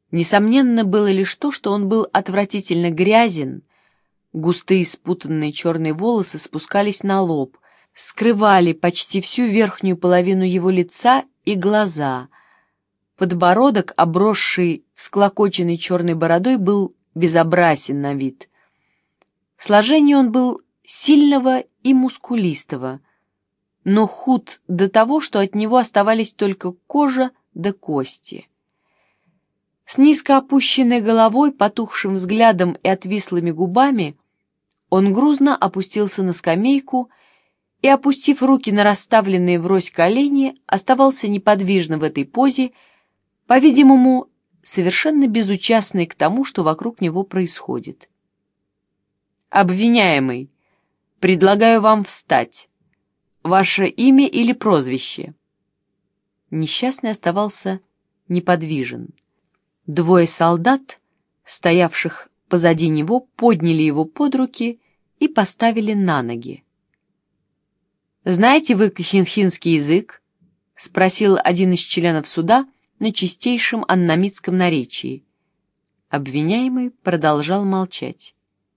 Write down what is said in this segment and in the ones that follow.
Несомненно было лишь то, что он был отвратительно грязен, густые спутанные черные волосы спускались на лоб, скрывали почти всю верхнюю половину его лица и глаза. Подбородок, обросший всклокоченной черной бородой, был безобразен на вид. Сложение он был сильного и мускулистого, но худ до того, что от него оставались только кожа да кости. С низко опущенной головой, потухшим взглядом и отвислыми губами он грузно опустился на скамейку и, опустив руки на расставленные врозь колени, оставался неподвижно в этой позе, по-видимому, совершенно безучастный к тому, что вокруг него происходит. «Обвиняемый, предлагаю вам встать. Ваше имя или прозвище?» Несчастный оставался неподвижен. Двое солдат, стоявших позади него, подняли его под руки и поставили на ноги. «Знаете вы кхинхинский язык?» — спросил один из членов суда на чистейшем аннамитском наречии. Обвиняемый продолжал молчать.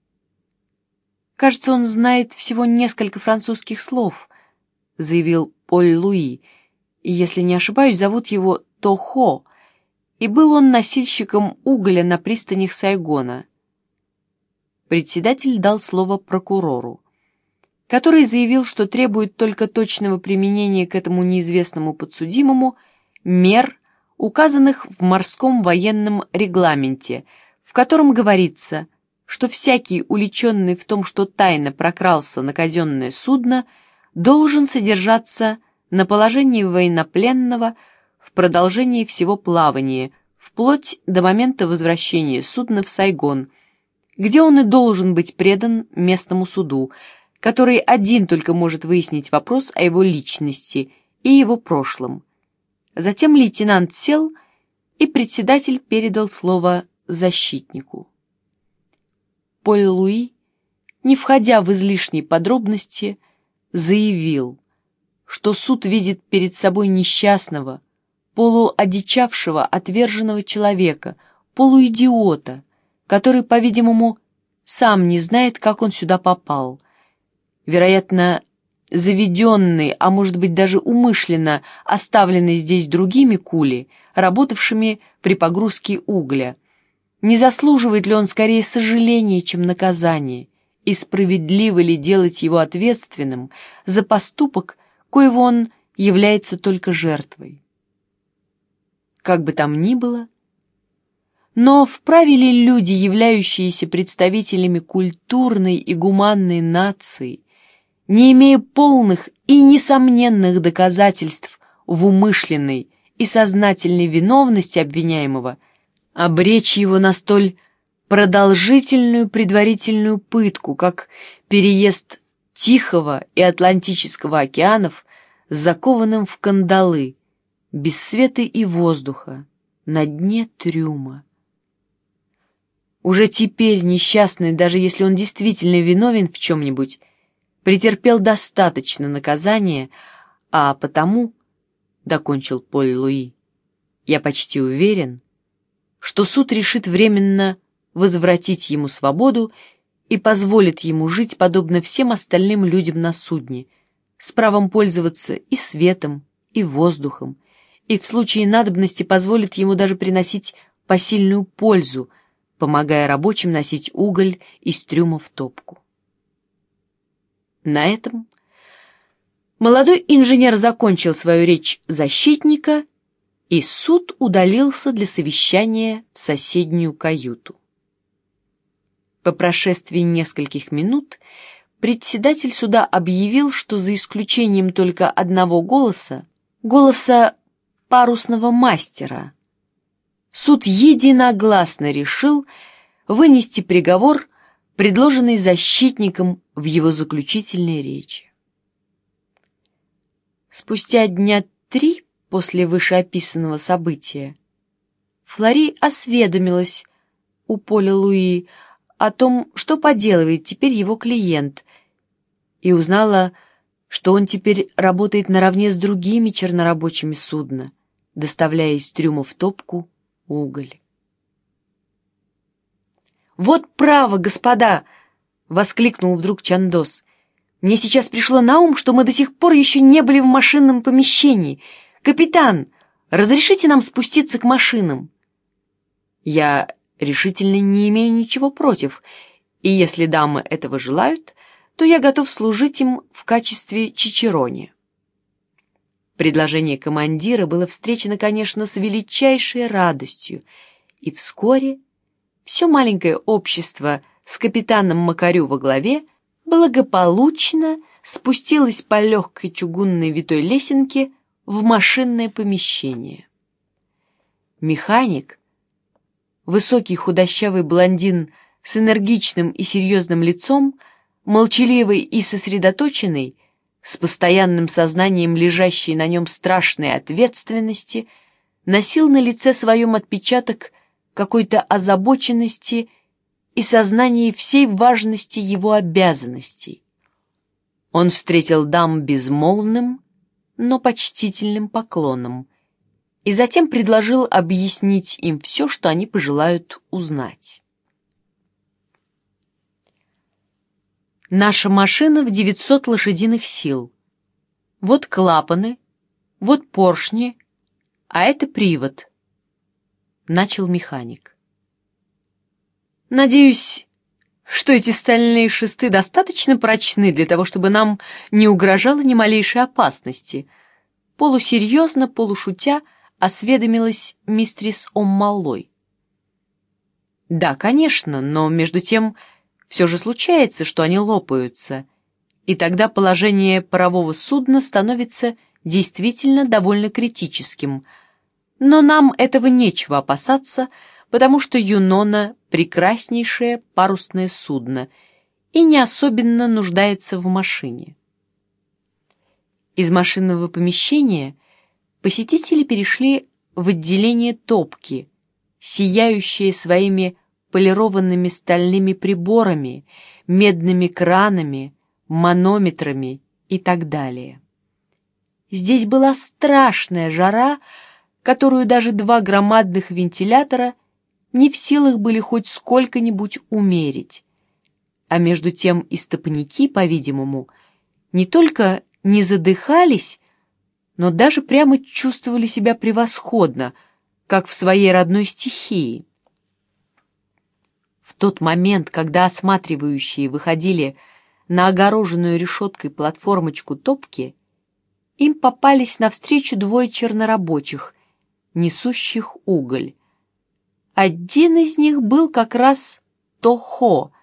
«Кажется, он знает всего несколько французских слов», — заявил Поль Луи, и, если не ошибаюсь, зовут его Тохо, и был он носильщиком угля на пристанях Сайгона. Председатель дал слово прокурору, который заявил, что требует только точного применения к этому неизвестному подсудимому мер, указанных в морском военном регламенте, в котором говорится, что всякий, уличенный в том, что тайно прокрался на казенное судно, должен содержаться на положении военнопленного в продолжении всего плавания, вплоть до момента возвращения судна в Сайгон, где он и должен быть предан местному суду, который один только может выяснить вопрос о его личности и его прошлом. Затем лейтенант сел, и председатель передал слово защитнику. Поль Луи, не входя в излишние подробности, заявил, что суд видит перед собой несчастного, полуодичавшего, отверженного человека, полуидиота, который, по-видимому, сам не знает, как он сюда попал. Вероятно, заведенный, а может быть даже умышленно оставленный здесь другими кули, работавшими при погрузке угля. Не заслуживает ли он скорее сожаления, чем наказания, и справедливо ли делать его ответственным за поступок, коего он является только жертвой? Как бы там ни было, но вправе ли люди, являющиеся представителями культурной и гуманной нации, не имея полных и несомненных доказательств в умышленной и сознательной виновности обвиняемого, обречь его на столь продолжительную предварительную пытку, как переезд Тихого и Атлантического океанов с закованным в кандалы, без света и воздуха, на дне трюма? Уже теперь несчастный, даже если он действительно виновен в чем-нибудь, претерпел достаточно наказания, а потому, — докончил Поль Луи, — я почти уверен, что суд решит временно возвратить ему свободу и позволит ему жить подобно всем остальным людям на судне, с правом пользоваться и светом, и воздухом, и в случае надобности позволит ему даже приносить посильную пользу, помогая рабочим носить уголь из трюма в топку. На этом молодой инженер закончил свою речь защитника, и суд удалился для совещания в соседнюю каюту. По прошествии нескольких минут председатель суда объявил, что за исключением только одного голоса, голоса парусного мастера, суд единогласно решил вынести приговор, предложенный защитником в его заключительной речи. Спустя дня 3 после вышеописанного события Флори осведомилась у Поля Луи о том, что поделывает теперь его клиент, и узнала, что он теперь работает наравне с другими чернорабочими судна, доставляя из трюма в топку уголь. «Вот право, господа!» — воскликнул вдруг Чандос. «Мне сейчас пришло на ум, что мы до сих пор еще не были в машинном помещении. Капитан, разрешите нам спуститься к машинам?» «Я решительно не имею ничего против, и если дамы этого желают, то я готов служить им в качестве чичероне». Предложение командира было встречено, конечно, с величайшей радостью, и вскоре все маленькое общество с капитаном Макарю во главе благополучно спустилось по легкой чугунной витой лесенке в машинное помещение. Механик, высокий худощавый блондин с энергичным и серьезным лицом, молчаливый и сосредоточенный, с постоянным сознанием лежащей на нем страшной ответственности, носил на лице своем отпечаток какой-то озабоченности и сознания всей важности его обязанностей. Он встретил дам безмолвным, но почтительным поклоном и затем предложил объяснить им все, что они пожелают узнать. Наша машина в 900 лошадиных сил. Вот клапаны, вот поршни, а это привод, — начал механик. Надеюсь, что эти стальные шесты достаточно прочны для того, чтобы нам не угрожало ни малейшей опасности. Полусерьезно, полушутя, осведомилась мистрис Оммалой. Да, конечно, но между тем все же случается, что они лопаются, и тогда положение парового судна становится действительно довольно критическим. Но нам этого нечего опасаться, потому что Юнона — прекраснейшее парусное судно и не особенно нуждается в машине. Из машинного помещения посетители перешли в отделение топки, сияющее своими полированными стальными приборами, медными кранами, манометрами и так далее. Здесь была страшная жара, которую даже два громадных вентилятора не в силах были хоть сколько-нибудь умерить. А между тем истопники, по-видимому, не только не задыхались, но даже прямо чувствовали себя превосходно, как в своей родной стихии. В тот момент, когда осматривающие выходили на огороженную решеткой платформочку топки, им попались навстречу двое чернорабочих, несущих уголь. Один из них был как раз Тохо,